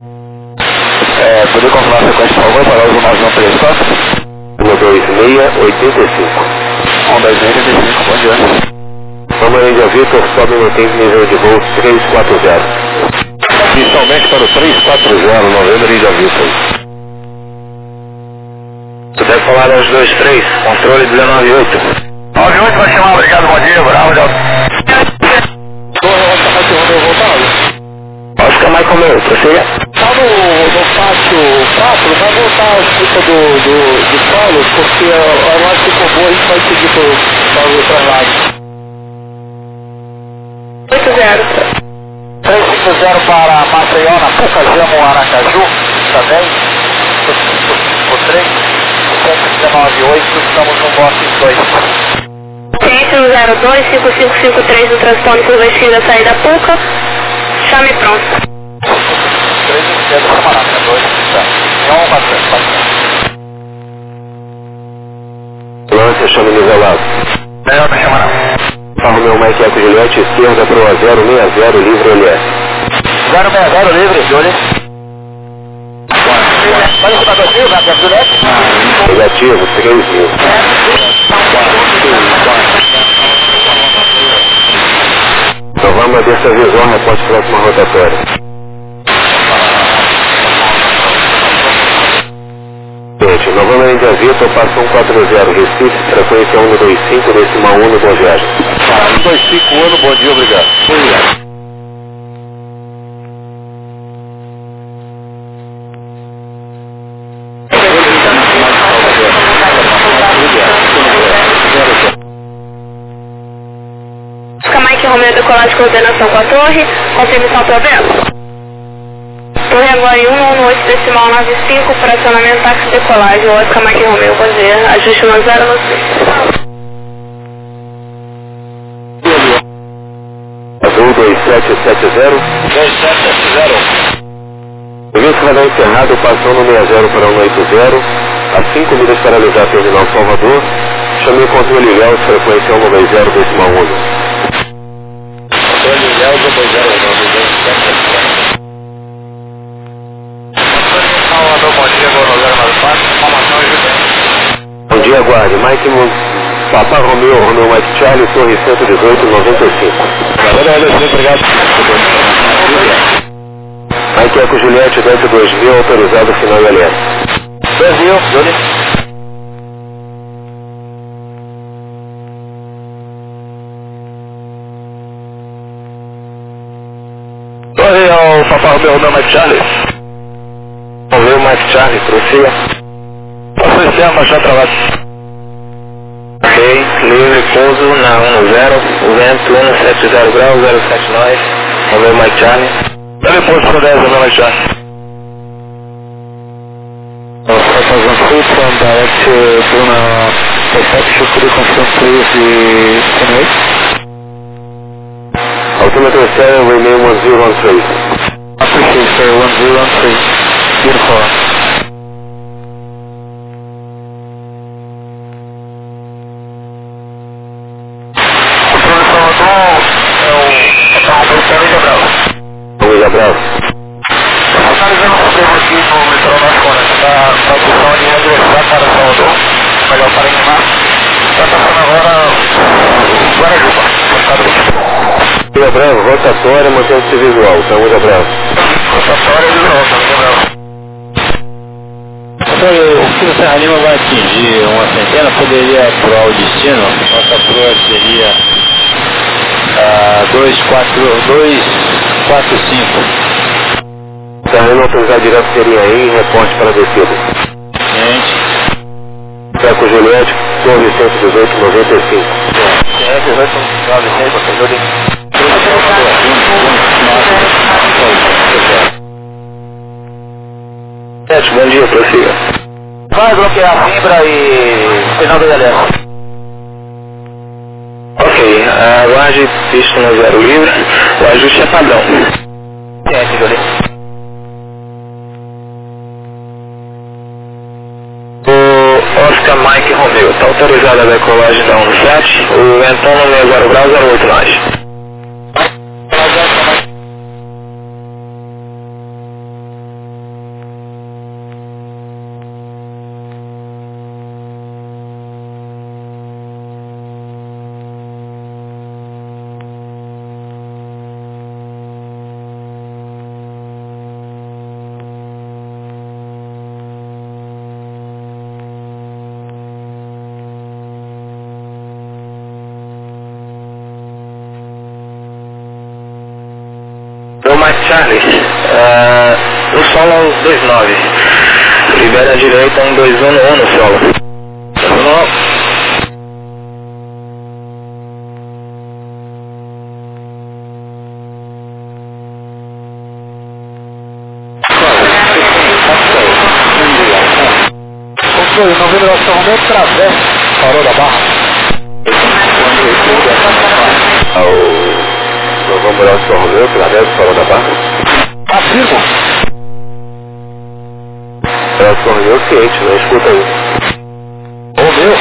Poder confirmar a sequência, por favor, para o 9134? 12685. 12685, bom dia. Vamos Índia Vitor, sobe no tempo nível de voo 340. Inicialmente para o 340, Novembro Índia Vitor. Tu deve falar aos 23, controle 198. 98 vai chamar, obrigado, bom dia, bravo, Delta. Oscar Michael Meu, prossiga. Tá no pátio 4, vai voltar a escuta do solo, porque a noite ficou boa, a gente vai seguir para o outro lado. 350 para Maceió, na Pucajamo, Aracaju, também. O 3, 198, estamos no box 2. Ciência 025553 no transponder por vestir da saída Puca. Chame pronto. 3 esquerda, camarada, 2, não bastante. Lance, chame nivelado. Melhor pra chamar não. Romeu Mike Eco Juliette, esquerda pro A060, livre LS. 060 livre, Juliette. Vai escutar 2 mil, né, Juliette? Negativo, 3000. Novamba dessa visão, reporte próxima rotatória. Novamba Índia Vitor, passa 140, Recife, frequência 125, decimal 1, boa viagem. 125, bom dia, obrigado. Mike Romeo, decolagem, coordenação com a torre, confirmação problema. Torre agora em 118 decimal 95, para acionamento táxi decolagem, Oscar Mike Romeo, bom dia, ajuste 10 no 6. Azul 2770. 2770. Serviço radar encerrado, passou no 60 para 180, a 5 milhas para alisar terminal Salvador, chamei controle Ilhéus, frequência 190, decimal 1. Controle Ilhéus, 190, Bom dia, guarde. Mike Papa Romeo, Romeo Mike Charlie, Torre 118, 95. Obrigado. Mike Eco Juliette, Delta 2000, autorizado final ILS. 2000, Júlio. Torre ao Papa Romeo, Romeo Mike Charlie. Romeo Mike Charlie, prossiga. Passou esse tempo, achou trabalho. Ok, livre, pouso na 10, vento 170 graus, 079, Romeo Mike Charlie. Deve pouso para 10, Romeo Mike Charlie. From direct to Bruna Prefecture, could you confirm please the coordinates? Altimeter 7, remain 1013. Appreciate sir, 1013. Beautiful. Controle Salvador é o Papa Romeo Charlie Bravo. Vamos abraço. Localizando o problema aqui no litoral norte-coreano, está a opção de regressar para Salvador, melhor para Inimar. Está passando agora Guarajuba, estado do Vila Bravo, rotatória, mantendo-se visual, estamos abraço. rotatória e visual, estamos abraço. O Serra Lima vai atingir uma centena, poderia apurar o destino, nossa proa seria 245. Terreno autorizado direto seria aí, reporte para descida. Gente, Eco Juliette, Torre 118, 95. 18, 96, você Júlio. Bom dia, prossiga. Vai bloquear a fibra e final do galera. Ok, aguarde pista no 0 livre, o ajuste é padrão. Ciente, Júlio. O Oscar Mike Romeo, está autorizada a decolagem da 17, o ventão no 60 graus, 08 mais. Mike Charlie, no solo 29, libera a direita 121 no solo. 1. Novembro Alfa Romeo, Traverso, Farol da Barra. Novembro Alfa Romeo, Traverso, Farol da Barra. Afirmo. Alfa Romeo, ciente, não escuta aí. Romeo.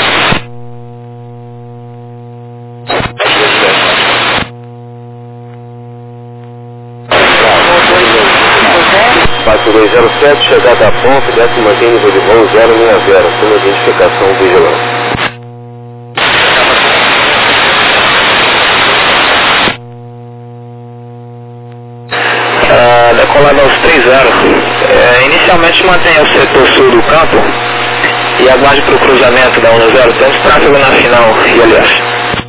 Passo 207, chegada a ponto, 10º nível de voo 060, sem identificação vigilante. Decolado aos 30. Inicialmente mantenha o setor sul do campo e aguarde para o cruzamento da 10, temos tráfego na final e aliás.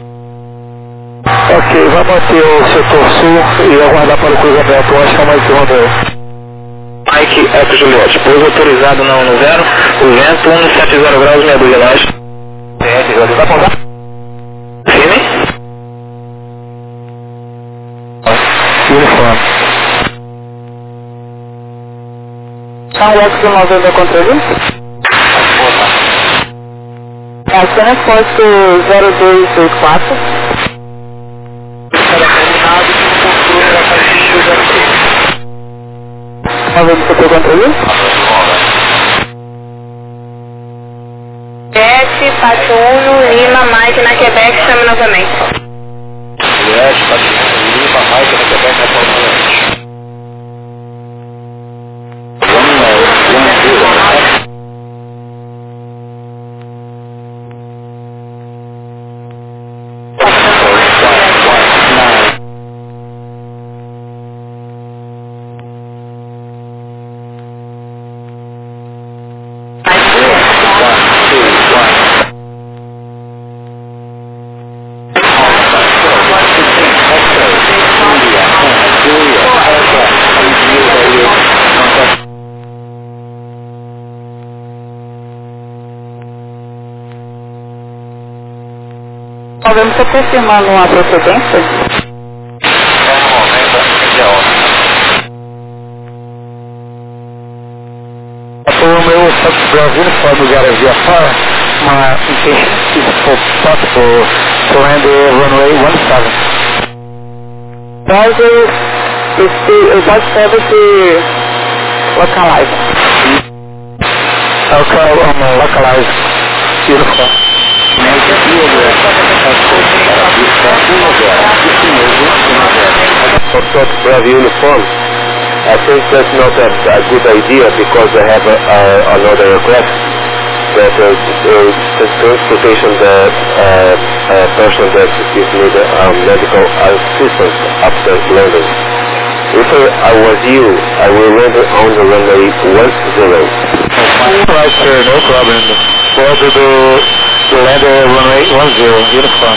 Ok, vai manter o setor sul e aguardar para o cruzamento, acho que é mais Romeo. Mike Eco Juliette, pouso autorizado na 10, o vento 170 graus, meia dúzia nós. Juliette, vai pousar? Firme? Uniforme. São Eco 90 controle? Apenas posto 0284. Era combinado que o controle era para o 03. Uma vez que você controle? 741 Lima, Mike na Quebec, chame novamente. Juliette, 41 Lima, Mike na Quebec, novamente. Podemos estar confirmando uma procedência? Foi o meu Brasil for no Garage Far, uma intention for possible to land the runway 17. Roger, o bot service localize. Okay, localize. Beautiful. For Bravo Uniform, I think that's not a good idea because I have another request that transportation person that is need medical assistance after landing. If I was you, I will land on the runway 10. Right, sir, no problem. We'll do the land runway 10, uniform.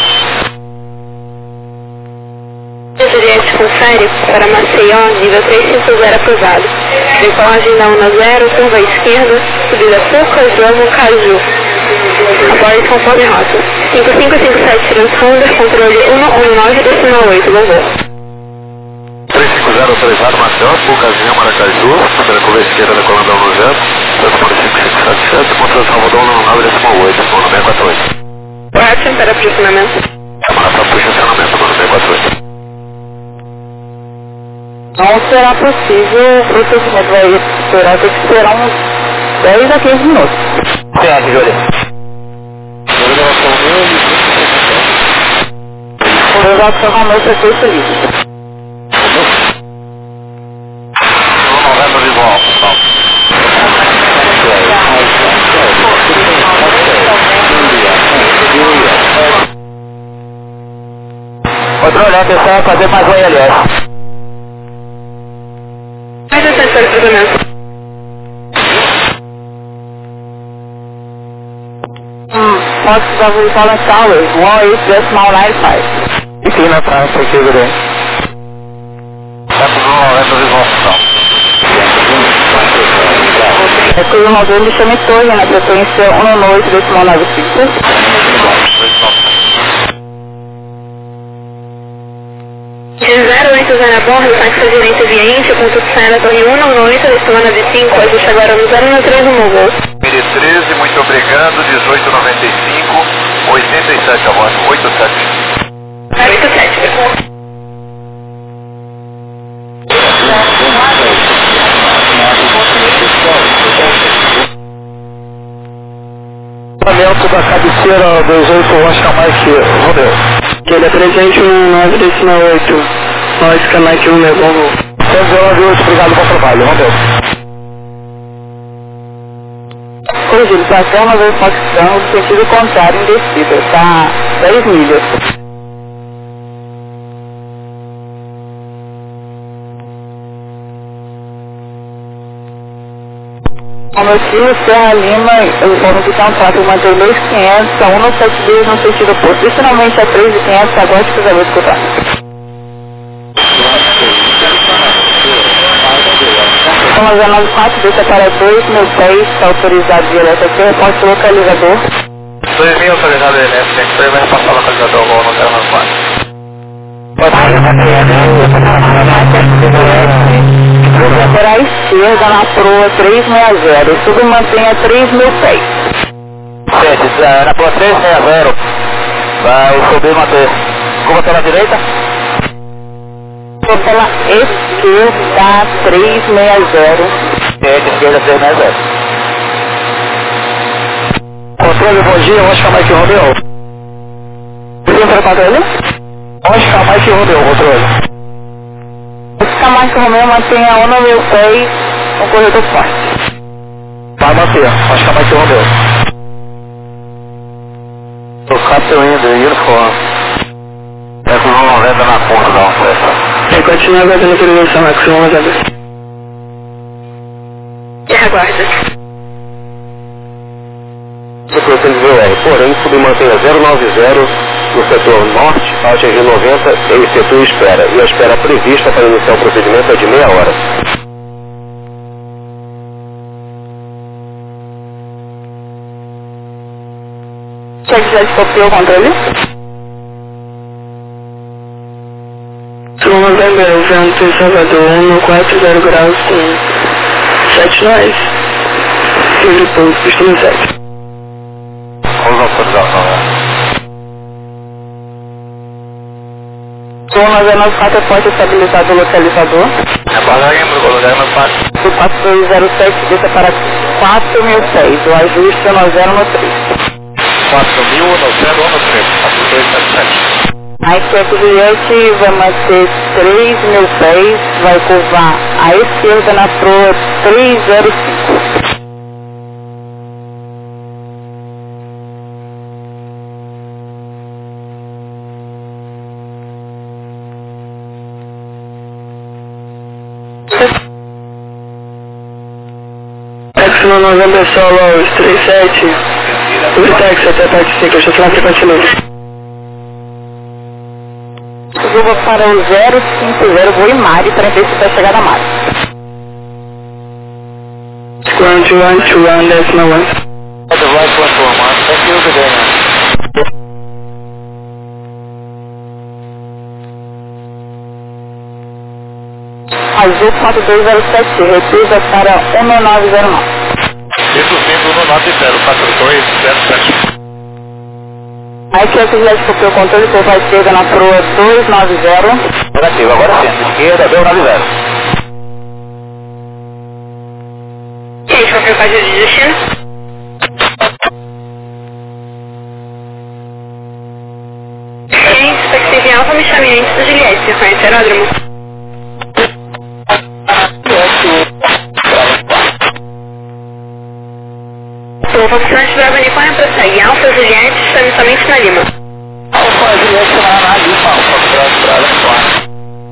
Juliette com série para Maceió, nível 350 aprovado. Decolagem da 10, curva esquerda, subida Pucas, Jomo, Caju. Após conforme rota. 5557 transponder, controle 119,8, Gogô. 350 autorizado, Maceió, Pucazinho, Maracaju, primeira curva esquerda decolando ao 10, transponder 5577, controle Salvador 119,8, mano 648. Correto, para aproximamento. Mano, puxa acionamento, mano 648. Não será possível o procedimento, vai esperar que será uns 10 a 15 minutos. Certo, Júlio. O exato realmente é feito isso. Novembro de volta, controle, atenção, vai fazer mais um ILS. Mais atenção para o cruzamento. Posso dar o Colin Towers, 18.95. E quem na praça aqui, Guilherme? Tá com 1 novembro Recuo modelo de chame Torre na frequência 118,95. De 080 a bordo, taxa gerente Viente, ponto de saída Torre 198, destino 95, ajuste agora no 013 no voo. Mire 13, muito obrigado, 1895, 87 a bordo, 87. 87. Dentro da cabeceira 28 Oscar Mike Romeo. Ele é presente no 9,8. Oscar Mike Romeo, bom voo. 198, obrigado, bom trabalho, Romeo. Corrigido, passou uma vez Foxtrot no sentido contrário em descida, está 10 milhas. Motivo Serra Lima, o forno de contrato mantém 2.500 a 172 no sentido oposto, adicionalmente a 3.500, agora que você vai escutar. Estamos a 94, deixa para 2.006, está autorizado direto aqui, reporte localizador. 2.000 autorizado elétrico, vai repassar o localizador ao voo no 094. Lateral esquerda na proa 360, submantenha 3.000 pés. Certo, na proa 360, vai subir e manter. Como pela direita? Pela esquerda 360. Certo, esquerda 360. Controle, bom dia, Oscar Mike Romeo. Quem foi o controle? Oscar Mike Romeo, controle. Oscar Mike Romeo mantenha 1.000 pés no corredor forte. Vai manter, Oscar Mike Romeo. O Captain Wind, uniforme. É com 90 na ponta da oferta. Continua aguardando a autorização, Max 1, E aguarda. Sequência de VR, porém, submantenha 090 no setor norte, ao atingir 90, ele efetua espera, e a espera prevista para iniciar o procedimento é de meia hora. Quer que já descopiou o controle? Sul Novembro, vento em Salvador, 140 graus com 7 nós. Livre pouso, destino 7. Vamos autorização, né? Sul 994, porte estabilizado do localizador. Aguardar em lugar no pátio. O 4207 deixa para 4.000 pés, o ajuste é no 0 no 3. 4.000 no 0 no 3, 4277. A Equipe Juliette vai manter 3.000 pés, vai curvar à esquerda na proa 305. X1 Novembro Solo 37, Uritex até parte 5, estação frequência novo. Suba para o 050, voo em Mari, para ver se vai chegar na Mari. Square 2121, decimal 1. The right platform, thank you, good day, man. Azul 4207, recusa para 1909. Reduzindo no 90, 4207. A Equipe Juliette copiou o controle por vai esquerda na proa 290. Negativo, agora sim, esquerda, 290. Quem foi o caso de destino? Quem expectativa em alta me chame antes do Juliette, você conhece o aeródromo? O Foxtrot Bravo Nippon prossegue. Alfa Juliette, estamos somente na Lima. Alfa Juliette na Lima, Alfa Bravo Nippon.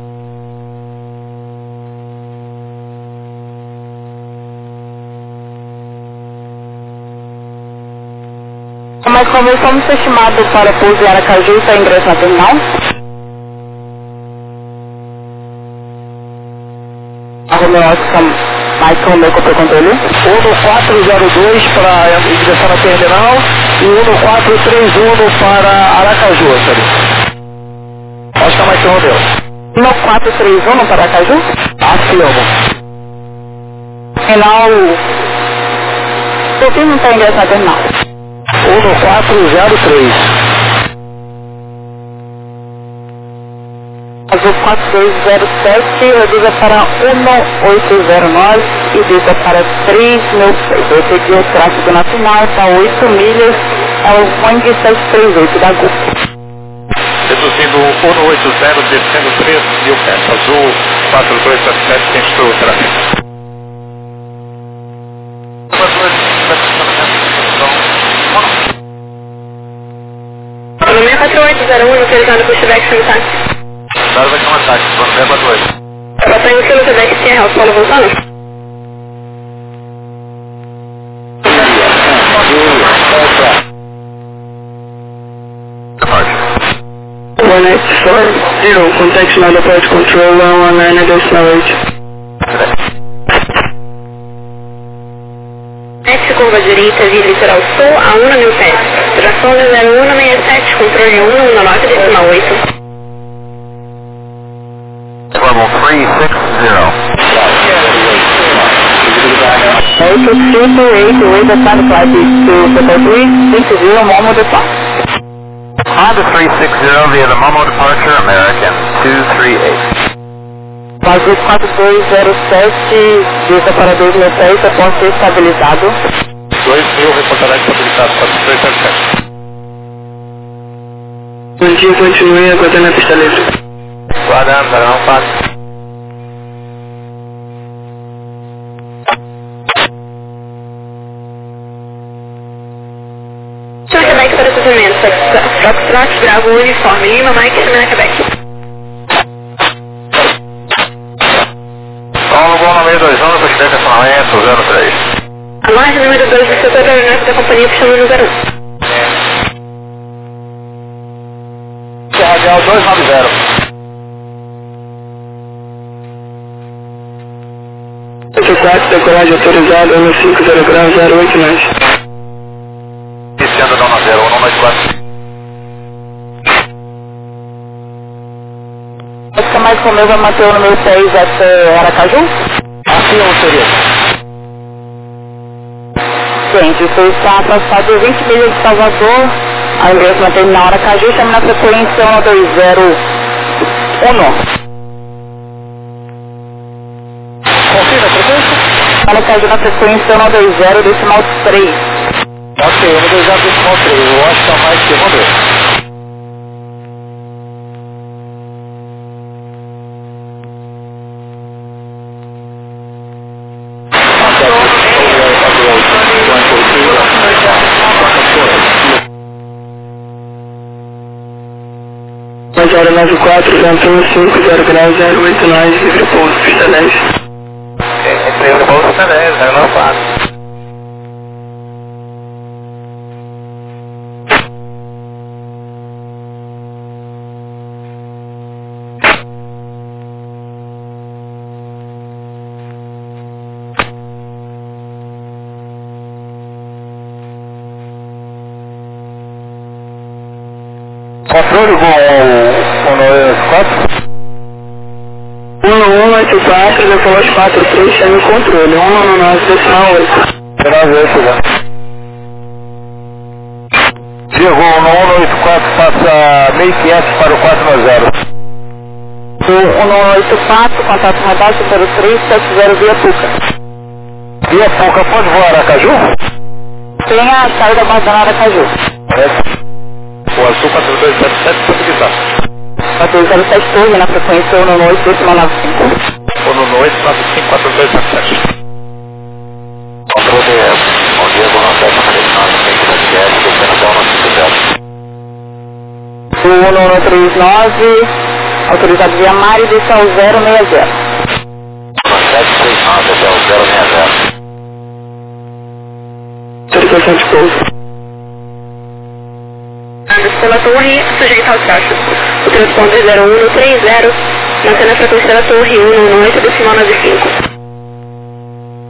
Mas como estamos estimados para pouso em Aracaju, está ingresso na terminal? Arrumei Oscar Mike Romeo, qual controle? 1402 para direção na terminal e 1431 para Aracaju, sabe? Oscar Mike Romeo. 1431 para Aracaju? Afirmo. Final... O que não está ingresso na terminal? 1403. Azul 4207, reduza para 1809 e desça para 3006. Eu pedi o tráfego nacional, está 8 milhas, é o Boeing 738 da Gol. Reduzindo 180, descendo 3.000 pés. Azul 4277, tem o tráfego. No 64801, utilizando o pushback simultâneo. Claro, vai ter um ataque, vamos ver a 2. Eu vou estar iniciando o pushback sem a Paulo voltando. One 840, contact now approach control 119.8. Next, curva direita, via litoral sul, a 1.000 pés. Tração 0167, controle 119.8. Level 360. 888, assign flight to Hotel 360, Momo departure. Honda 360 via the Momo departure, American 238. Vazio 4207, desça para 2.000 pés, após ser estabilizado. 2.000, reportará estabilizado, 4277. Bom dia, continue aguardando a pista livre. Guardando, não passa. Quebec para cruzamento, Foxtrot, Bravo, Uniforme, Lima, Mike, Chimena, Quebec. Paulo, bom no meio 2 anos, presidente estacionamento 03. A margem número 2 do setor aeronáutico da companhia puxando no 01. Radial 290. Esse 4, decolagem autorizada, 150 graus, 08 mais. Iniciando não na 0, 194. Oscar mais Romeo vai manter o número 6 até Aracaju? Assim não seria. Gente, você está afastado 20 milhas de Salvador, ao ingresso na terminal Aracaju, chama na frequência 1201. Confirma a frequência? Aracaju na frequência 120, decimal 3. Ok, 120 decimal 3, o Oscar mais que Romeo. Mas 094, Antônio 50 graus, 089, livre pouso, pista 10. Livre pouso, pista 10, 094. Controle com o 194. 1184, depois 43, chame o controle, 199, decimal 8. Será ver se já. Diego, no 184 passa meio 500 para o 490. O 184, contato radar, número 370, via Puca. Via Puca, pode voar Aracaju? Tem a saída basada Aracaju. O azul 4277 estabilizado. 4207 torre na frequência 198, decimal 95. 19895 4277. Controle bom dia, boa noite, 739, descendo bom no 1139, autorizado via mar e desce ao 060. 739 até o 060. Autorização de pouso. Pela torre, sujeitar o tráfego. O transponder 0130, mantendo a frequência da torre 198, decimal 95.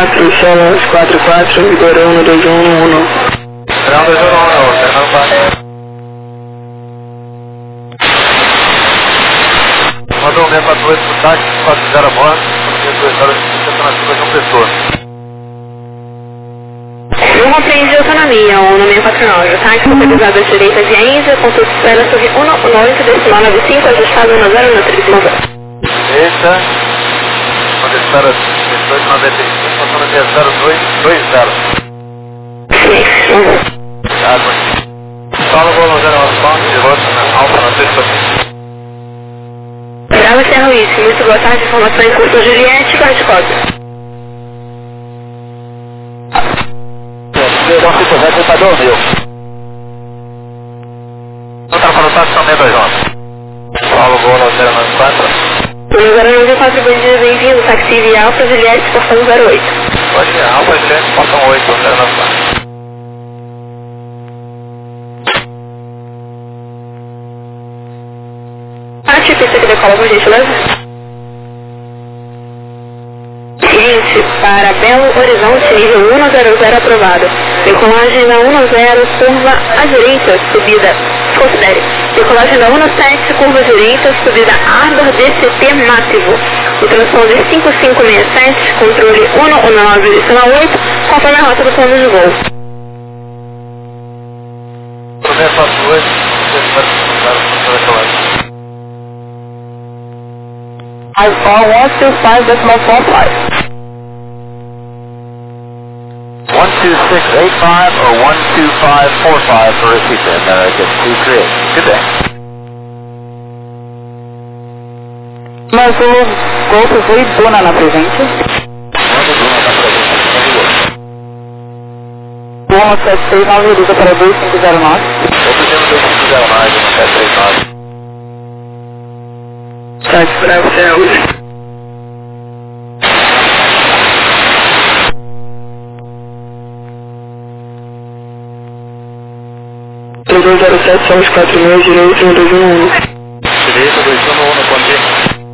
4, Sola 44, Igorão no 2111. Não, 2111, Fernando Paz. Mandou um 648 pro táxi, 40 a bordo, 2 horas de alternativa de uma pessoa. Não compreende autonomia, o 649, o táxi localizado às direitas de Enza, consulta espera sobre 198, decimal 95, ajustado 10 no 390. Eita, quando espera 1895, passando até 0220. Água. Fala, vou no 095, de volta na Alfa na sexta. Bravo Serra Luiz, muito boa tarde, informação em curso Juliette, corte cópia. Não se puser, culpador meu. Outra anotação 621. Paulo, vou no 094. No 094, bom dia, bem-vindo, táxi via Alfa Juliette, portão 08. Pode ir, Alfa Juliette, portão 8, 094. Pista que decola, por gentileza. Ciente para Belo Horizonte, nível 100 aprovado. Decolagem da 10, curva à direita, subida. Considere. Decolagem da 17, curva à direita, subida Arbor DCT Mátivo. O transponder 5567, controle 119, adicional 8, conforme a rota do plano de voo. 648, I've called 125.45. 12685 or 12545 for Recife, American 238. Good day. Mas o Golfo foi Duna na presente. O 1769 liga para 2509. Eu preciso 2509, 1739. Táxi Bravo Serra. O 207, são os 46, direito, 211. Direito, 211, bom dia.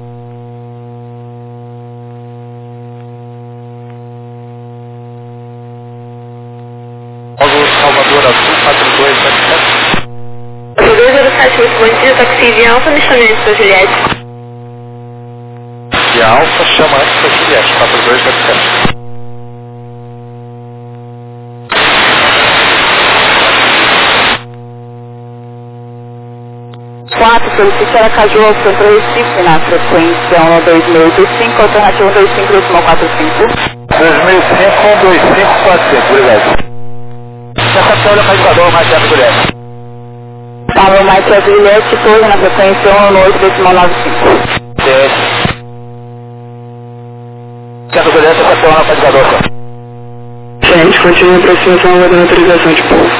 Salvador Azul, 4277. O 207, muito bom dia, táxi via Alfa, me chamei de Juliette. E a Alfa chama antes da Juliette, 4277. Solicite Aracaju ao centro Recife na frequência 12685, alternativa 2545. 2005, 2545, obrigado. Essa folha é mais valor, mais perto do Juliette. Paulo Maite Juliette, torre na frequência 19895. Centro do Juliette, essa folha é mais valor. Gente, continua a aproximação aguardando autorização de pouso.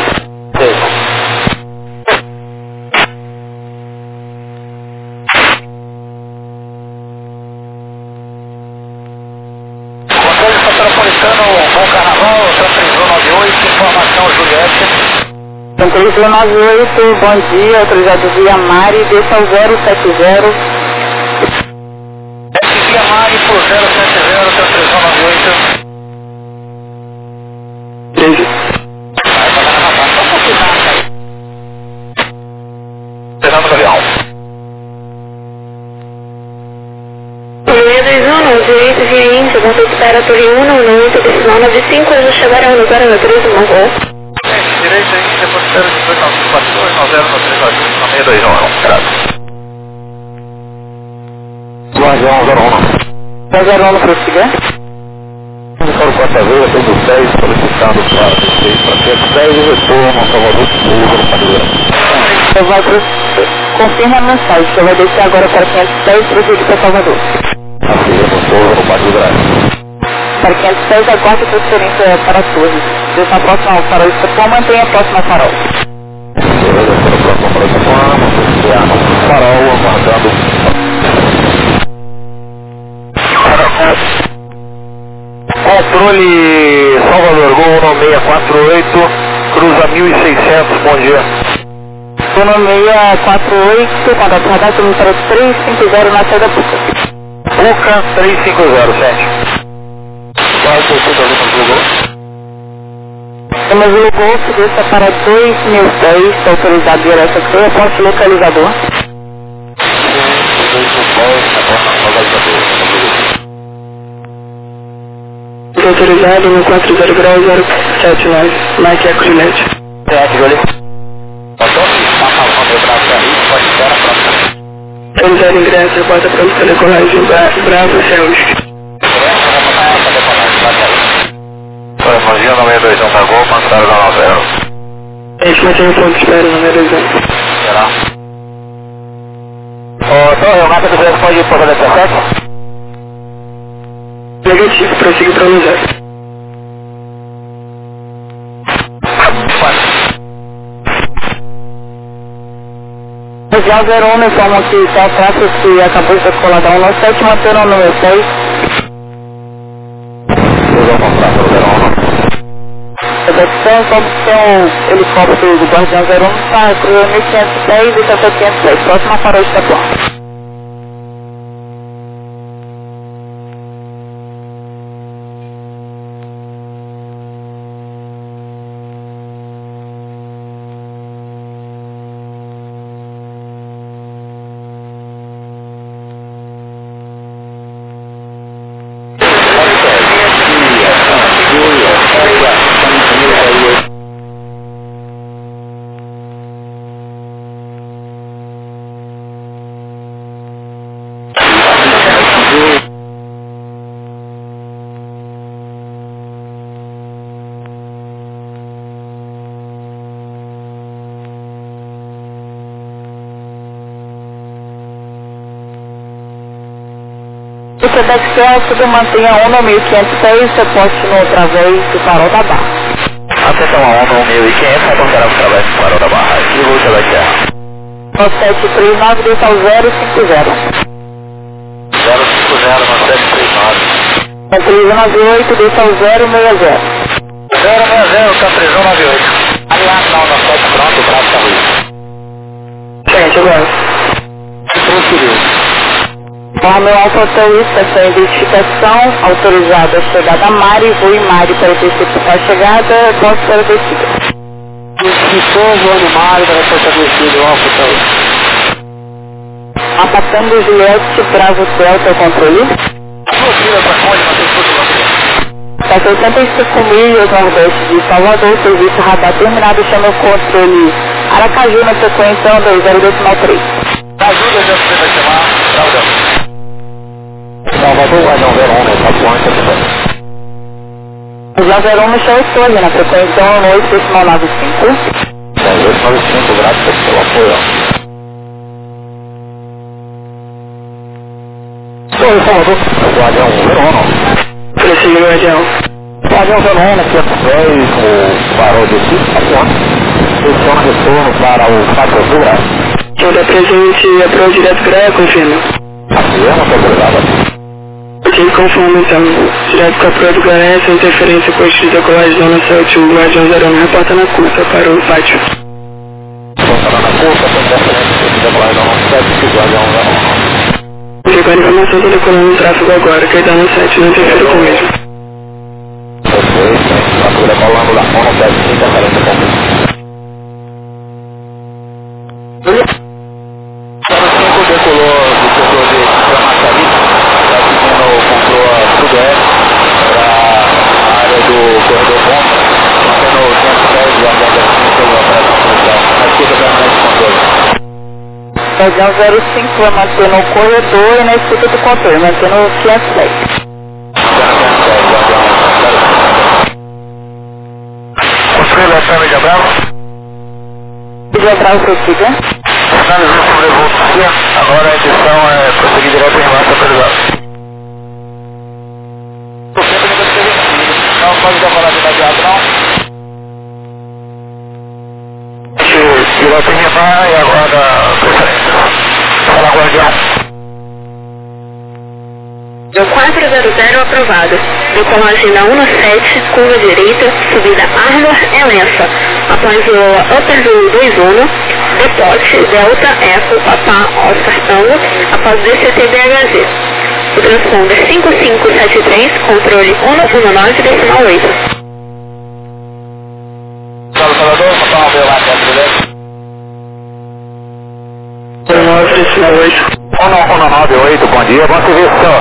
Bom carnaval, Centro 98, informação Juliette. Centro 98, bom dia, autorizado via Mari, desça ao 070. Via Mari por 070, Centro 98. 13. Fernando Gavião. 621, direito via Índia, conta de espera Torre 1, no 8, decimal 95, eles chegaram no 013, não vou. Direito aí, depois espera de 2942, 90, 001 prossiga. Para o passageiro, tem dos 10 solicitando para paciente 10 e retorno ao Salvador Seguro, Madureira. Você vai confirma a mensagem, você vai descer agora para 510 para o para Salvador. Motor, Madureira. Para 510 aguarde transferência para a torre. Desça a próxima farol Estepão, mantenha a próxima farol. Farol, aguardando. Controle Salvador, Gol 1648, cruza 1600, bom dia. Gol 1648, contato radar para 350 na saída Puca. Puca 350, gente. Qual é o seu ali no Google? Temos o Golf dessa para 2010, autorizado de direção eu posso localizador. Autorizado no 40 graus 079, Mike Eco Juliette. Certo, Juliette. Passou aqui, passa o braço aí, pode esperar pra cá. Autorizado ingresso, porta pronto para decolagem, Bravo, Celtic. Imagina o número 2 da Gol, passaram na novela. A gente mantém o ponto de espera, número 2. Será? Ô, Torre, o mapa do Brasil pode ir por 17? Negativo, prossiga para o 0. Região 01, me informam que está traço que acabou de decolar da 197, manter o número 6. Redução, condição, helicóptero do Guardião 01, está cruzando 1510 e está 510, próxima parada de Itapuã. O Quebec Celso mantenha 1 no 1506, poste no através do farol da Barra. Atenção a 1 no 1500, vai considerar o trabalho do farol da Barra. E o Quebec Celso. 739, desça ao 050. 050 no 739. Prisão 98, desça ao 060. 060, tá prisão 98. Aliás, não, no 7 pronto, o braço tá ruim. Gente, agora. Transferiu. Conforme o autoturista, sem identificação, autorizado a chegada a Mari, voo em Mari para antecipar a chegada, posso ser descida. Estou voando Mari para ser descido, o autoturista. Apatando Juliette, Bravo Delta, controle. Está 65 milhas nordeste de Salvador, serviço radar terminado, chama o controle Aracaju na sequência 20.3. Ajuda, já você vai chamar, Bravo Salvador, Guardião 01, Itapuã, Guardião 01, Michel Escolha, na frequência 18, decimal 95. 1895, graças pelo apoio. Oi, Salvador, Guardião 01. Preciso, Guardião. Guardião 01, na 510, o farol de Sul, Itapuã. Posiciona retorno para o 4 Azul, graças. Toda presente, a pro direto grau, confirma. Afirma, foi obrigado. Ok, conforme então. Direto com a pro do Garessa, interferência com o de decolagem zona 7, o Guardião 01 reporta na curta para o pátio. Reporta na curta, com interferência com o de decolagem zona 7, o Guardião 01. Chegou a informação, estou decolando o tráfego agora, que está no 7, não interfere com o mesmo. Perfeito, estou decolando da zona 7, interferência com o mesmo. 05 decolou do setor de Gramaçari, já seguindo o controle sudoeste para a área do corredor ponta, mantendo o 510 e a guarda pela operação policial. Na escuta permanente de controle. Guardião 05 vai manter no corredor e na escuta do controle, mantendo o 510. Construído a câmera de Abramo. De Abramo, prossiga. Finalizou sobre a voltaria, agora a edição é prosseguir direto em marcha autorizado. Não pode demorar de imediato, não? Direto em remar e agora preferência. Fala, Guardião. Do 400 aprovado. Decolagem na 17, curva direita, subida Armor Elença. Após o Upper 21, Depote, Delta, Eco, Papá, Oscar Tango, após DCT BHZ. O transponder 5573, controle 119,8. Salvador, botar uma veio lá dentro dele. 198, bom dia, bom serviço, senhor.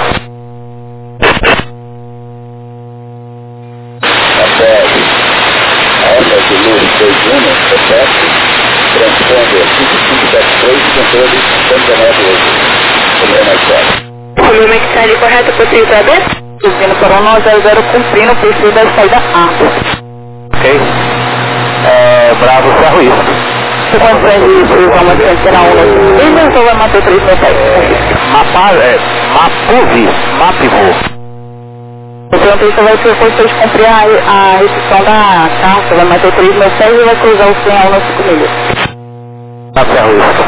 A essa de luz 21, certo? Transponder 5573, controle 119,8. Romeu Mexicali, correto, possível para B? Subindo para 100, cumprindo o perfil da saída A. Ok. Bravo, Ferro isso. Você consegue usar uma antena 1 ou vai manter 3 metais? Mapivo. Eu perguntei se vai ser força de cumprir a restrição da carta, vai manter 3 metais e vai cruzar o 100 a 1 na 5 milhas. Tá, Ferro isso.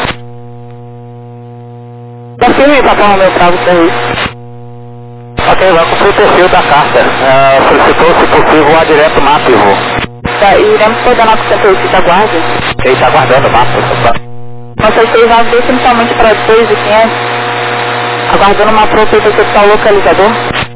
Confirme, papai, o meu Bravo, Ferro isso. Ok, vai cumprir o perfil da carta. Solicitou, se possível, o direto Mapivo. Tá, e iremos coordenar com o 108 da guarda. Ele está aguardando o mapa. Nossas 3 naves definitivamente para 2.500, aguardando uma própria execução localizador.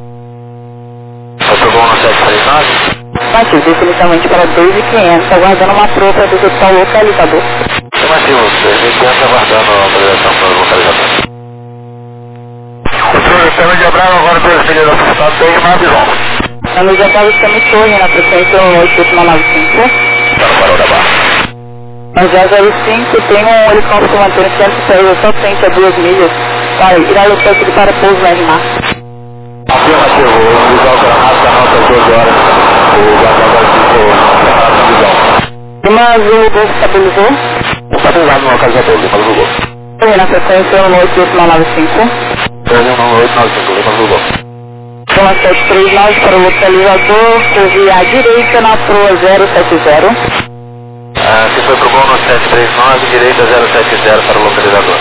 Outro bom no 739? Mativo, definitivamente para 2.500, aguardando uma própria execução localizador. Mativo, 2.500 aguardando a autorização para o localizador. Controle, tema de Bravo, agora pelo filho da sociedade, 2 naves 11. A luz atrás está me torre na frequência 18995. Está no farol da barra. Na 005 tem um helicóptero mantendo 106 só frente a 2 milhas. Irá lutar aqui para pouso na RMA. Afirmativo, o visual granado da nota 12 horas. O guarda-voz ficou preparado na visão. Mas o Golfo estabilizou? Estabilizado no localizador, Lima do Google. Na frequência 18995. 18895, Lima do Google. Zona 739 para o localizador, curve à direita na proa 070. Se foi pro bom no 739, direita 070 para o localizador.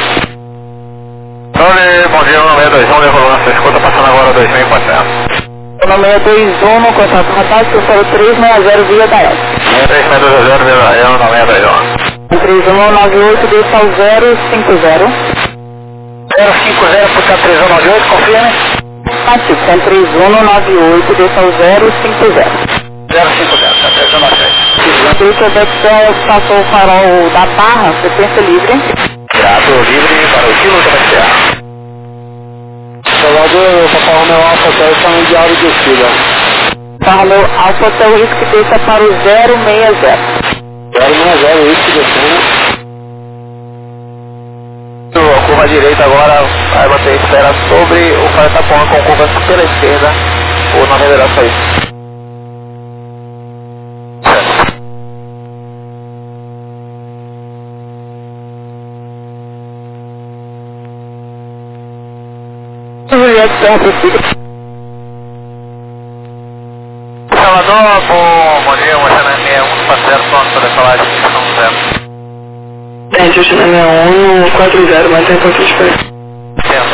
Bom dia, 162, devolvendo, escuta passando agora 2.400. 161, no contato rotático para o 360 via da S. 360 via 192. 3198, desça ao 050. 050 por 3198, confirme. Ativo, 13198, desça ao 050. 050, 3198. O Quebec passou o farol da Barra, frequência livre. Trato livre para o estilo comercial. Salvador, Papai Romeu Alfa Hotel está no diário de descida. Papai Romeu Alfa Hotel risco desça para o 060. 060, risco descendo. A curva direita agora vai bater espera sobre o 40 pontos com curva pela esquerda ou na moderação aí. Salvador, bom dia, uma cena 61, parceiro, pronto para decolagem de São José. Gente, o China 61, 40, mantém ponto de espera. Tempo.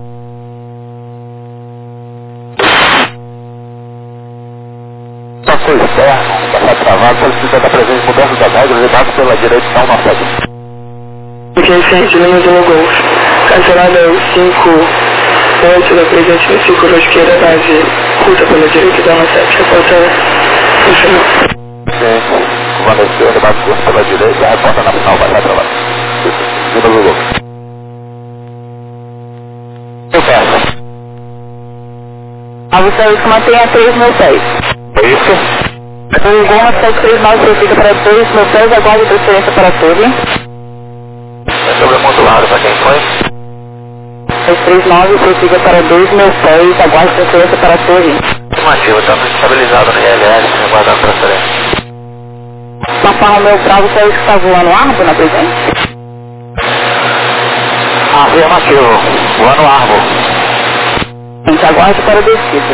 Passou externo, passar travado, solicitando a presença de mudança das regras, levado pela direção na sede. Fiquei ciente, Lima do Golf. Cancelada 5 pontos da presente no círculo esquerda, base curta pela direita da 7. Reporta funcionou. Gente, curva na esquerda, base curta pela direita, a reporta na final, vai lá pra lá. Lima do Golf. Eu peço. A você mantém a 3 mil pés. É isso? O Goma 739 fica para 2 mil pés, aguarde transferência para a torre. É sobre o modulado, para quem foi? 739 prossiga para 2 mil pés, aguarde transferência para a torre. Afirmativo, estamos estabilizados no ILS, aguardando transferência. Papai Romeu Bravo, você está voando árvore na presente? Afirmativo, voando árvore. Gente, aguarde para a descida.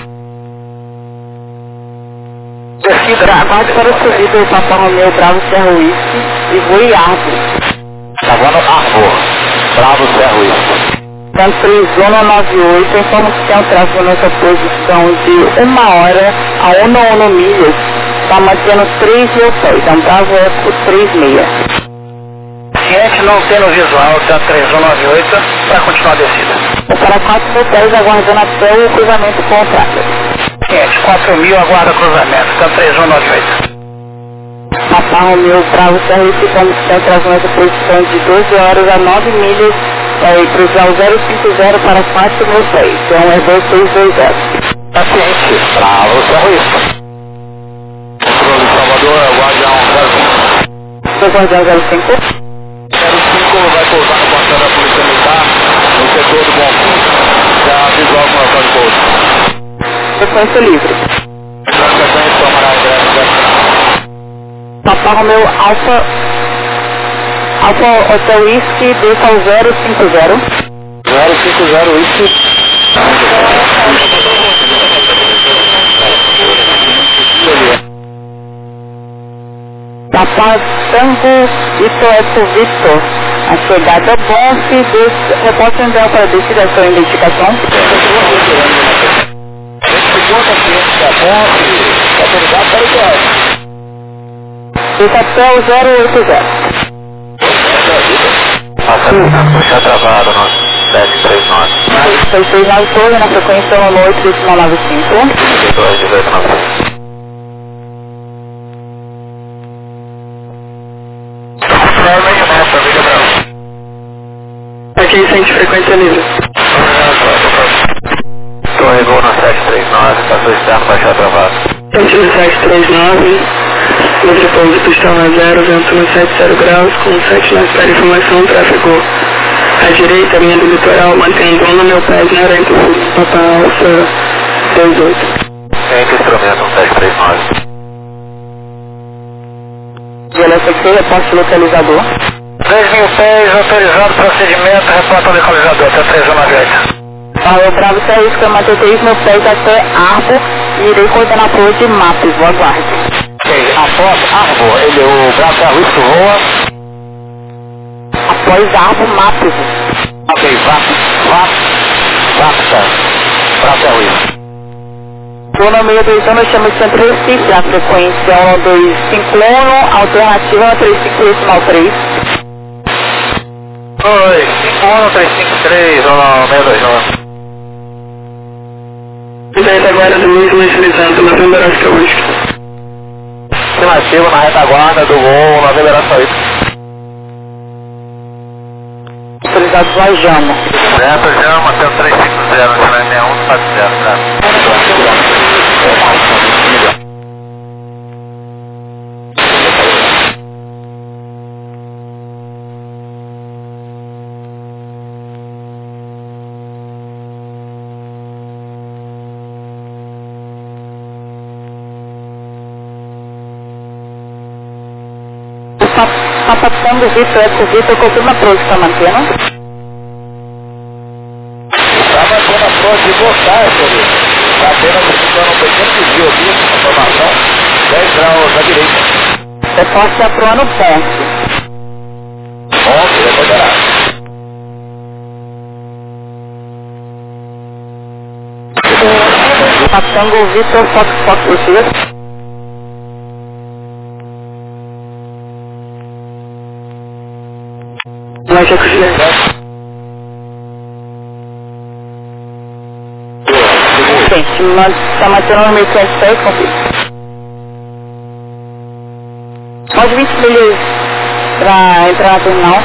Descida, aguarde para a subida do Papai Romeu Bravo Serra Whisky e voe árvore. Tá voando árvore, Bravo Serra Whisky. Centro Zona 98, informa que tem um tráfego nessa posição de 1 hora a 1 milhas. Está mantendo 3 mil pés, então Bravo Eco 36. Ciente não tem no visual da 3198 para continuar a descida. Para 4.010 aguardando até o cruzamento com o tráfego. Ciente, 4.000 aguarda cruzamento, da 3198. Papa Romeu Bravo CRC, condição trazendo posição de 12 horas a 9 milhas, cruzar o 050 para 4.006, então é 2620. Paciente, Bravo CRC. Controle Salvador, Guardião 05. Guardião 05. 05 vai pousar no quartel da Polícia Militar, no setor do Bom Fim, já visual com relação de pouso. Frequência livre. Sequência, Amaral, Papa Romeu Alfa Hotel Whisky, desça ao 050. 050 Whisky. Papa Tango Vitor, a chegada Bonfe, reporte então para descida a sua identificação. Segunda ciente da Bonfe, autorizado para o diário. Desça até o 080. Puxa travado, nosso 739. 639 torre na frequência 1895. 21895. Aqui sente frequência livre. Torre Gol na 739, passou externo, baixar travado. Sente no 739, livre pouso pistão na 0, vento no 70 graus, com 7 na espera informação, tráfego à direita, linha do litoral, mantendo no meu pé na aranha do sul, Papa Alfa 28. Entre instrumento 739. GLSC, reporte localizador. 3.000 pés, autorizado procedimento, reporta o localizador, até 3198. O Bravo CRC, que eu matei 3.000 pés até Arbo e irei coordenar por de Mapes, vou aguarde. Após Arbo, o Bravo CRC voa. Após Arbo, Mapes. Ok, VAPTA, Bravo CRC. Vou no meio do exame, eu chamo de Centro Recife, a frequência 1251, alternativa 35.3. Oi, 51353, olha lá, 629. Daí agora do mesmo utilizando Novembro Oscar Whisky. Estimativa na retaguarda do voo, Novembro Oscar Whisky. Autorizado Lajama. Certo, Jama, até o 350, não é nenhum, tá certo, tá? Papa Tango Vitor, confirma a proa que está mantendo. Está mantendo a prova de voltar, querido. Está apenas ficando um pequeno desvio aqui, a formação, 10 graus à direita. Reporte a proa no ponto. Ponto, recordará. Papa Tango Vitor, Fox, possível. Mas é cozinheiro. Gente, está mantendo o número 106, confio. Mais 20 milhas para entrar na terminal.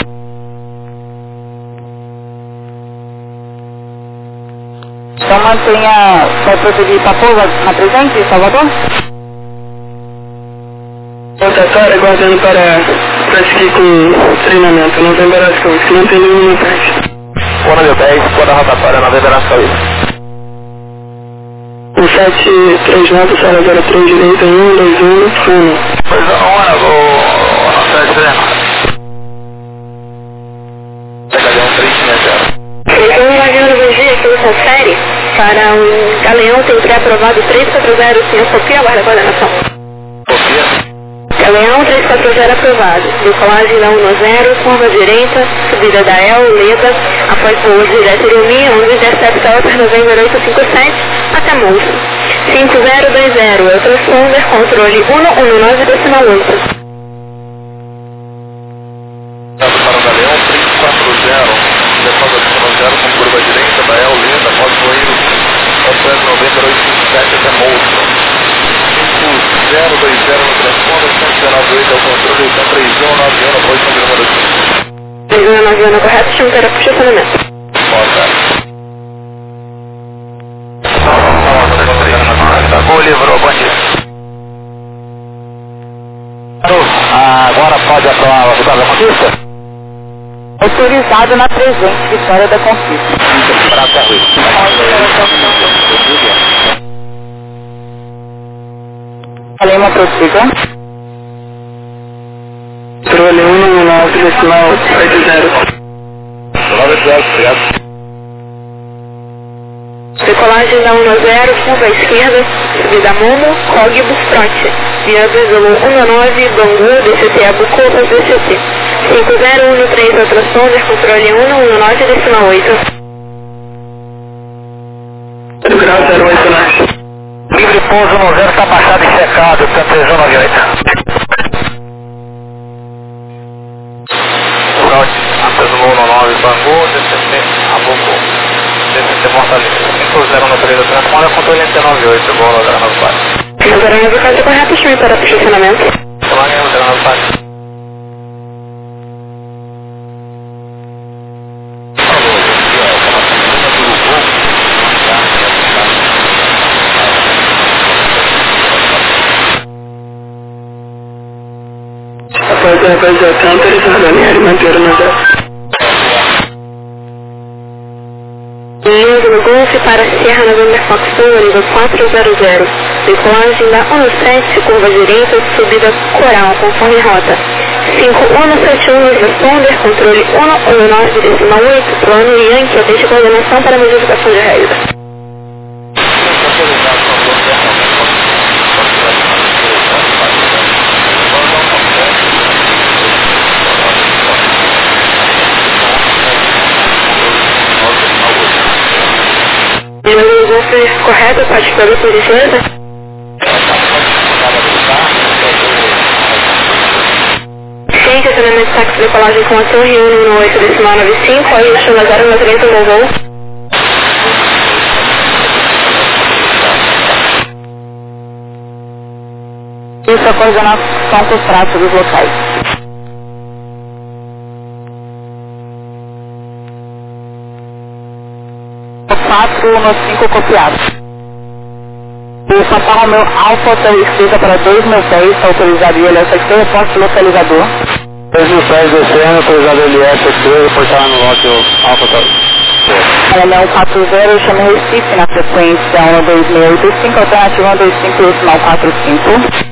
Então mantenha, vai prosseguir para Povo na presente, Salvador? Rotatória aguardando para seguir com treinamento. Novembro Oscar Whisky, não tem nenhuma parte. Pô, meu 10, toda a rotatória, Novembro Oscar Whisky. O 739, sala 03, direita, 121, 1. Pois não, o nosso extremo. Pegadão 360. Então, Guardião, bom dia, aqui no Confere, para um Galeão tem pré-aprovado 340, senhor Sofia, aguarda a coordenação. Sofia. Galeão 340 aprovado, decolagem da 10, curva direita, subida da El, Leda, após voo direto Irumi, 1117 South, Novembro 857, até Monstro. 5020, é o transponder, controle 119,8. 0857 até Monstro. 5020 no transponder, 119.8 ao controle, então 3191 na posição de número 5. 3191 correto, chama para estacionamento. Pode. Livrou, bom dia. Agora pode atuar a Vitória da Conquista? Autorizado na presente Vitória da Conquista. Lima prossiga. Controle 119, decimal 80. 9-0, Decolagem da 10, curva à esquerda, subida Momo, Cógibus, Fronte. Via Visulo 19, Bangu, DCT Abucopas, DCT. 5013 ao transponder, controle 119, decimal 8. Do grau 089. Livre pouso no 0, está baixado e secado, 3198. Fronte, Visulo 19, Bangu, DCT Abucopas. DCT Fortaleza. 5013 ao transponder, controle 198, bola 094. 094 correto, chame para estacionamento. Chamar 094. Após a realização, autorizado a linha manter no 0. Linha do Golfe para Serra November Foxtrot, nível 400. Decolagem da 17, curva direita, subida Coral, conforme rota. 5171 no transponder, controle 119, decimal 8, plano Yankee, atende coordenação para modificação de regra. Correto, pode fazer por licença? Sim, estacionamento de táxi decolagem com a torre 118 decimal 95, aí chama 093 no voo. Isso é coordenação com os traços dos locais. O 4 no 5 copiado. O São Paulo meu Alfa Hotel para 2010, autorizado ILS-XT, reporte localizador. 2010 DCN, autorizado ILS-XT, reportar no lote Alfa Hotel. Alemão 40, chama Recife na frequência 12685, alternativa 125, decimal 45.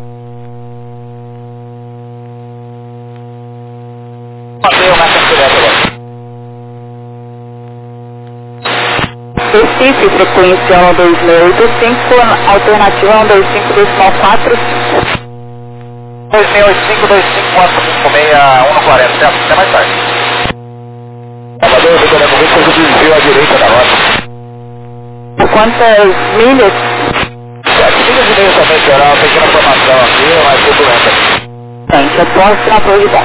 Recife, frequência 12685, alternativa 125, decimal 45. 2685, 2546, 140, até mais tarde. Salvador, Vitória da Conquista, você desviou à direita da rota. Por quantas milhas? 7 milhas e meio também, será uma pequena formação aqui, mas tudo lenta. Gente, eu posso na provisão.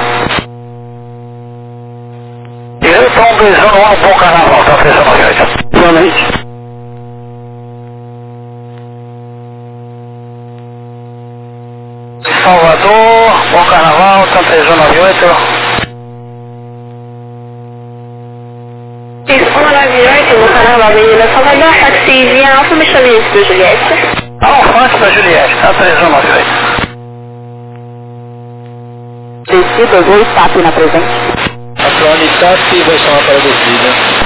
E eu estou beijando um bom carnaval, tá fechando a gente. Boa noite. Salvador, bom carnaval, São 3198. Isso, 198 no carnaval, Avenida Salvador, táxi via Alfa, me chame para Juliette. Alfante da Juliette, tá 3198. Descida, vou estar na presente. A Cronicat vai chamar para a descida.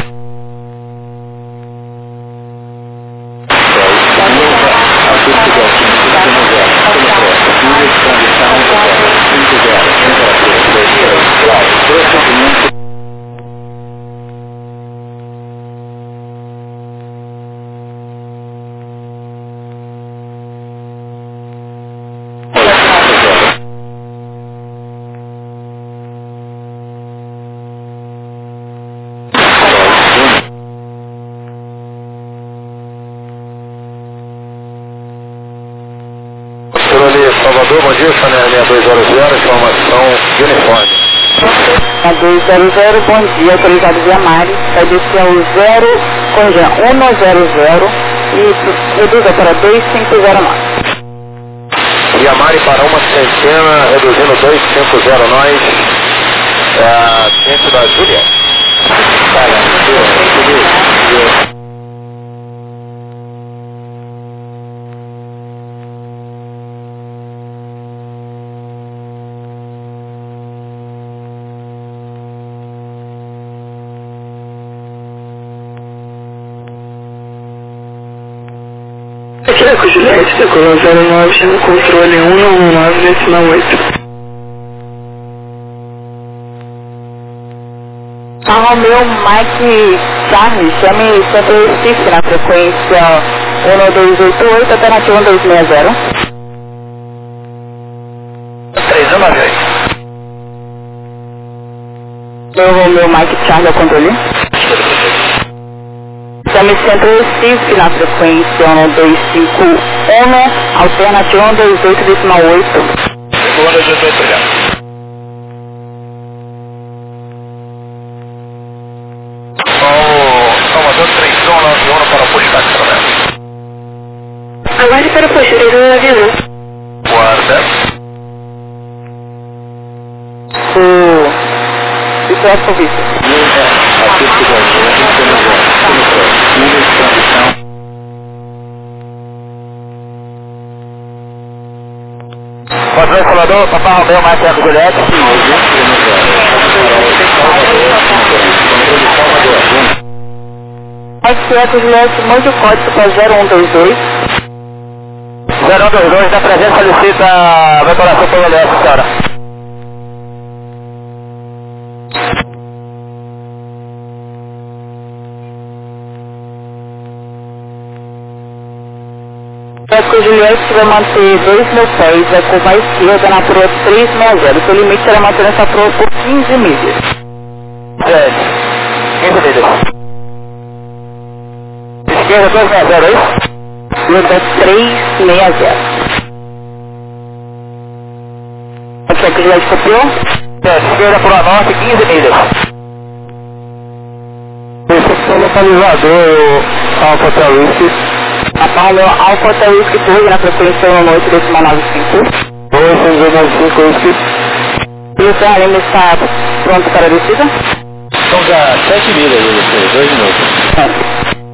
Salvador, bom dia, Chanel 6200, informação de uniforme. A 200, bom dia, autorizado via Mari, vai descer ao 100, E reduza para 2509. E a Mari para uma centena, reduzindo 250 nós, dentro da Júlia. Aqui é com Juliette, decolou 09, no controle 199,8. Romeu Mike Charlie, chame Centro Recife na frequência 1288, alternativa 1260. 398. Romeu Mike Charlie ao controle. Chame Centro Recife na frequência 1251, alternativa 128,8. Segunda 18 já. Salvador 3191 para o posto Castro. Aguarde para o posto, ele avisou. Guarda. Isso é a vista. Padrão Salvador, Papai Romeu, mais Eco Juliette. Eco Juliette, mande o código para 0122. 0122, da presença solicita a decoração pelo LS, senhora. Eco Juliette vai manter 2.000 pés, vai curvar à esquerda na proa 360. Seu limite será manter essa proa por 15 milhas. 15 milhas. Esquerda 260, é isso? Esquerda 360. Aqui Eco Juliette copiou? Esquerda para o norte, 15 milhas. Esse é o localizador, o Alfa Hotel Whisky. Apalho Alfa Hotel Whisky Tour na frequência 18,95. 295 Whisky. E o Serralino está pronto para a descida? São já 7 milhas, 2 minutos.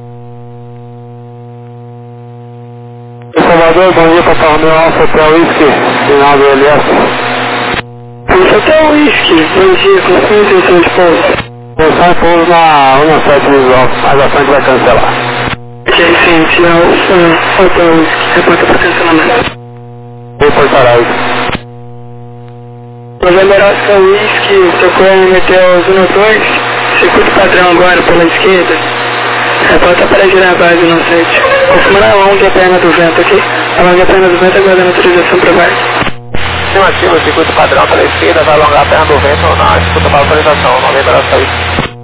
Salvador, bom dia, Papai Romeu, Alfa Hotel Whisky, final do LS. Alfa Hotel Whisky, bom dia, com quem intenção de pouso? Sai pouso na 17 visual, mas a frente vai cancelar. Ok, sim, sinal Hotel Whisky, reporta para cancelamento. Reportará isso. Aglomeração Whisky, tocou Meteor 02, circuito padrão agora pela esquerda. Reporta para girar a base no 7. Confirmando a longa a perna do vento aqui. A longa a perna do vento aguardando autorização para base. Estimativa, o circuito padrão pela esquerda, vai alongar a perna do vento ou não, escuta para autorização, não lembra essa aí.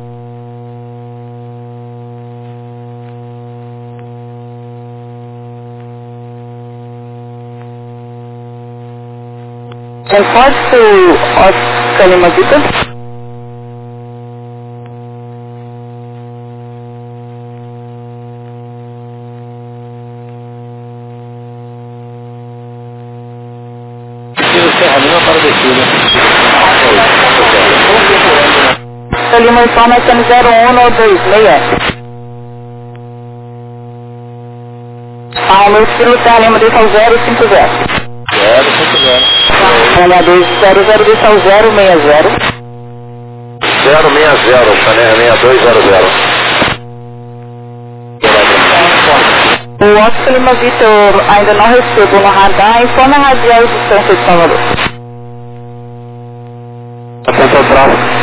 Reforço Oscar Lima Vitor. Oscar Lima informa que 0126. Ao estilo Serra Lima deixa ao 050. 050. Olha, 200 deixa ao 060. 060, Chanel 6200. O Oscar Lima Vitor ainda não recebeu no radar, informa a radial e distância de Salvador. Atento ao tráfego.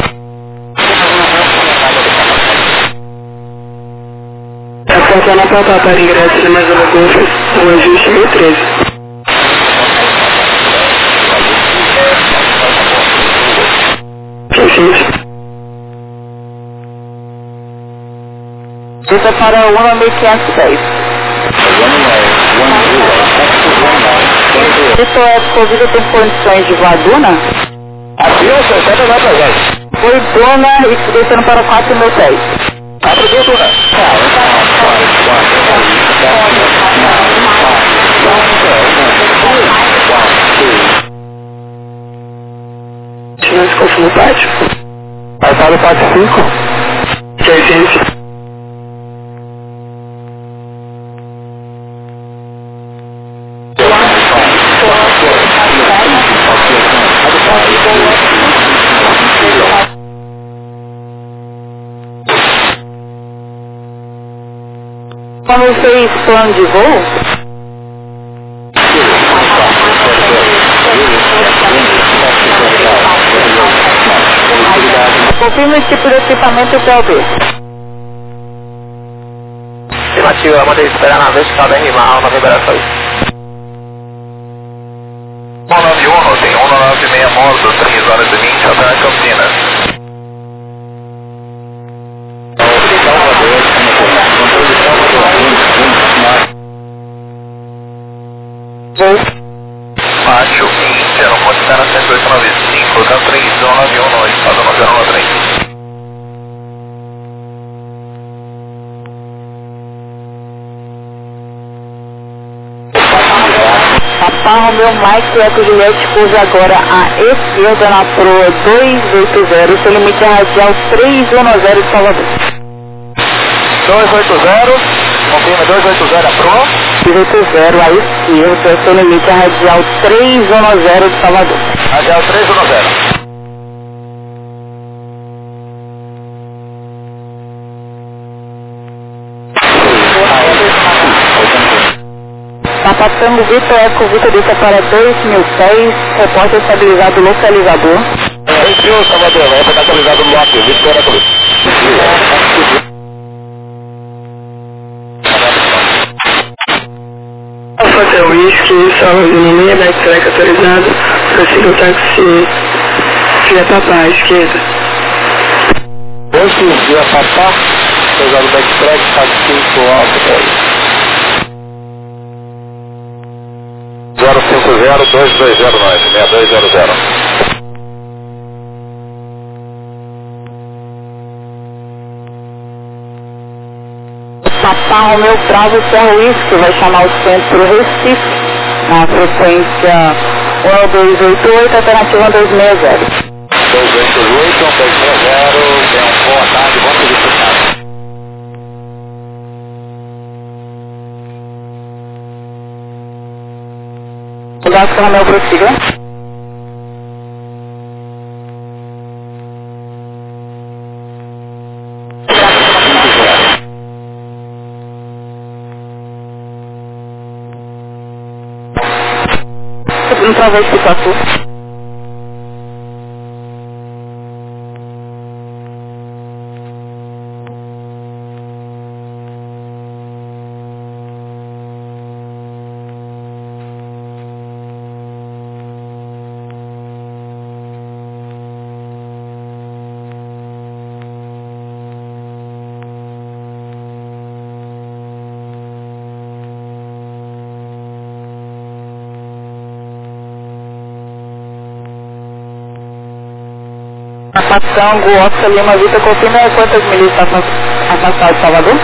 Atenção na pauta para ingresso de mais uma Golf, o ajuste 1013. Isso é para o 1510. Isso é Covid tem condições de voaduna? Aqui o 60 vai pra gente. Foi dona e descendo para 4.010. 4 Duna. pátio. Vai para o pátio 5. Que é gente. Quando fez plano de voo? Confirma o tipo de equipamento que é o B. Estimativa, eu mandei esperar na vez que está bem rimado na liberação. 191, tem 196 moto, 3 horas e 20, até Campinas. Pátio Índia, não pode estar na 10895, da 3191, no estado 993. Papa Romeu Mike Eco Juliette curva agora à esquerda na proa 280, seu limite radial 310 de Salvador. 280, confirma 280 a proa. 280 à esquerda, seu limite radial 310 de Salvador. Radial 310. Papa Tango Vitor Eco Vitor desça para 2.000 pés, repórter estabilizado localizador. Entrou, Salvador, vai ficar atualizado no lote, Vitor Eco. Alfa Whisky, Salvador, linha backtrack autorizado, prossiga o táxi via Papá, à esquerda. Esse via Papá, pesado backtrack, táxi 5 alto, 050-2209, 6200. Papa Romeu Bravo Serra Whisky vai chamar o centro Recife, na frequência 1288, alternativa 260. 288, 260, tem um boa tarde, bom serviço. Vasco Romeu prossiga. Segundo para ver se passou. Tango, Oscar Lima Vitor, confirma quantas milhas está afastado de Salvador?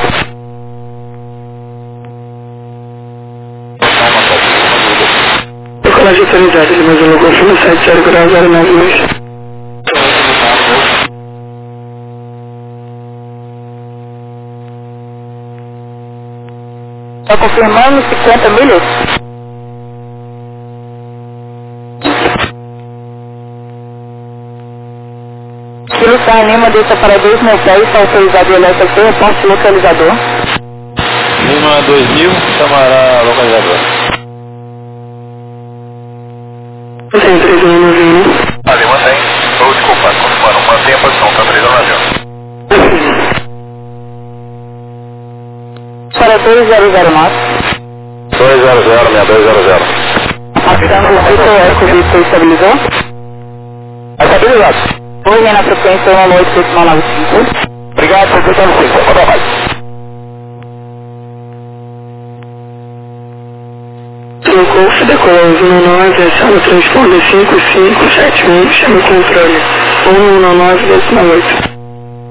Decolagem autorizada, Lima Zulu, confirma 70 Está confirmando 50 milhas? Kilo Star Lima desça para 2.000 pés, está autorizado o LSC, reporte localizador. Lima 2000, chamará localizador. Tem 3191. Ali, mantém. Oh, desculpa, confirmando, mantém a posição, está 390. Para 2009. 200-6200. Passando o Vitor Eco Vitor estabilizou? Estabilizado. Hoje na frequência 18895. Obrigado por estar no 5. Bye bye. Golf decolou 119, aciona transponder 5571, chama o controle 119-8.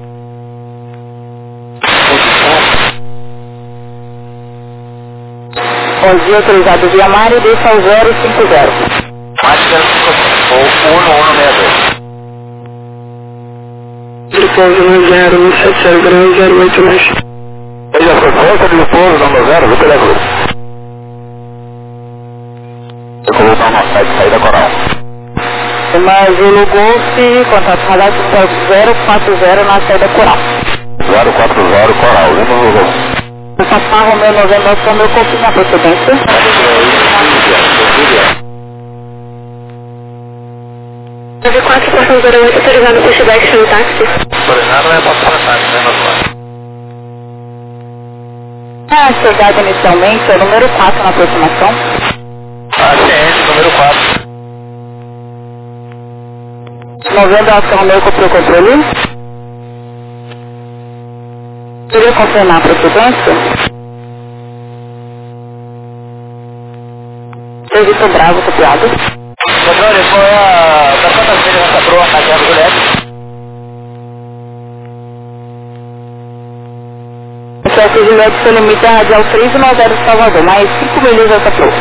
Dia autorizado via mar e desça ao 050. Máquina ou 1162. pouso no 0170 graus 08 mais. Ella fue fuerza de pouso no 0, vou pegar grupo. Eu vou colocar uma saída coral. Zulu Golf, contato radar 040 na saída coral. 040 coral, lembra o Zulu? Passar Romeu Novembro com meu corpo na procedência. Nave 4, portão 08, autorizado pushback no táxi. Autorizado é passar a táxi, né, Nacional? A chegada inicialmente é o número 4 na aproximação. Ciente, número 4. Novembro, Oscar Romeu cumpriu o controle. Queria confirmar a procedência? Serviço Bravo, copiado. Controle, foi da quantas vezes nessa proa na Guerra Juliette? O chefe Juliette se limita a radial 3 e 90 de Salvador, mais 5 milhas essa proa.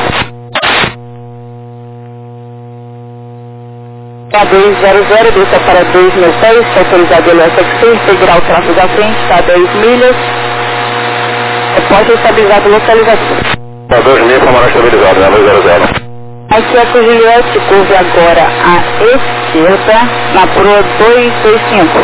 K200, desça para 2 mil pés, autorizado LSXC, integrar o tráfego da frente, está a 10 milhas. Repórter estabilizado localizador. Está 2 mil, camarada estabilizado, né, 200. Aqui é o Juliette, curve agora à esquerda, na proa 225.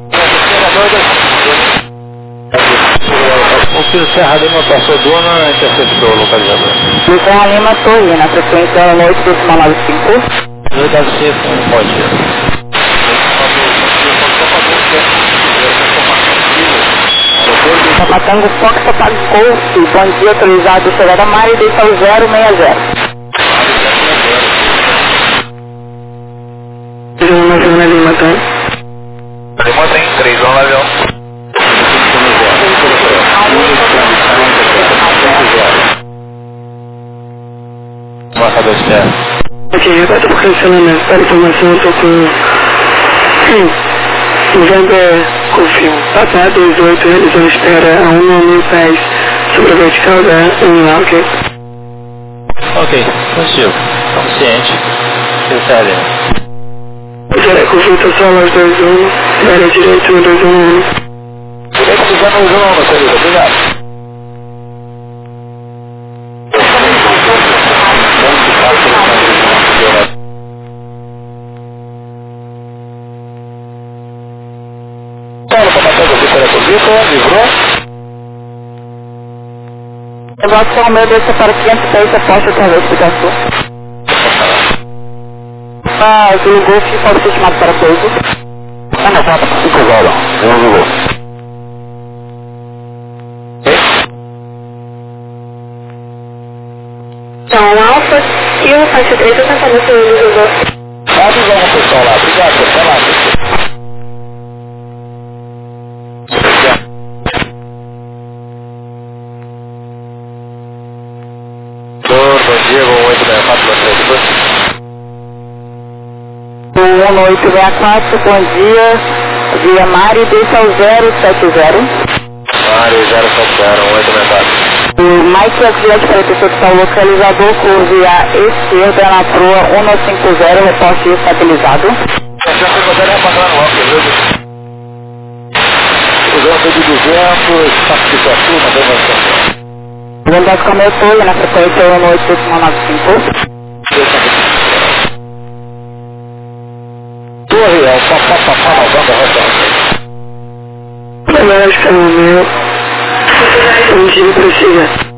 O Ciro Serra Lima passou dona, interceptou o localizador. Então a Lima Torre, na frequência 8,95. Deve ser com pode. Tapatango Fox Pago Golf, bom dia, autorizado chegada Mari, deixa o 060. Uma zona Lima, tá? Lima tem 3, vamos lá, avião. Marcador externo. Ok, repete por cancelamento. Para informação, eu tô com November Confirm. Papá 28, realizando espera a 1.000 pés sobre a vertical da União, ok? Ok, positivo. Estamos cientes. Ciro Lima. Será consultação aos 21, área direita 121. Direito do Zano João, meu querido. Obrigado. Livrou? Eu vou só o meu descer para 500 pés, aposta talvez para o sul. Zulu Golf, pode ser chamado para pouso. Não, tá, 5 horas, eu não vou. Então, Alfa, e o faixa 3, eu tentando ser o Zulu Golf. Pode usar uma pessoal lá, obrigado, pessoal lá. Bom dia, bom 864, O 1864, bom dia. Via Mari, deixa o 070. Mário 070, 864. O Mike Aguilete para a pessoa que está o localizador, curve à esquerda na proa 150, reporte estabilizado. Essa você vai passar no óculos, viu? Usando de 200, participação, uma demonstração. Lembrando como eu estou na frequência 18595. Torre, é o papapá, Novembro, retorno. Lógico, meu. Um dia precisa.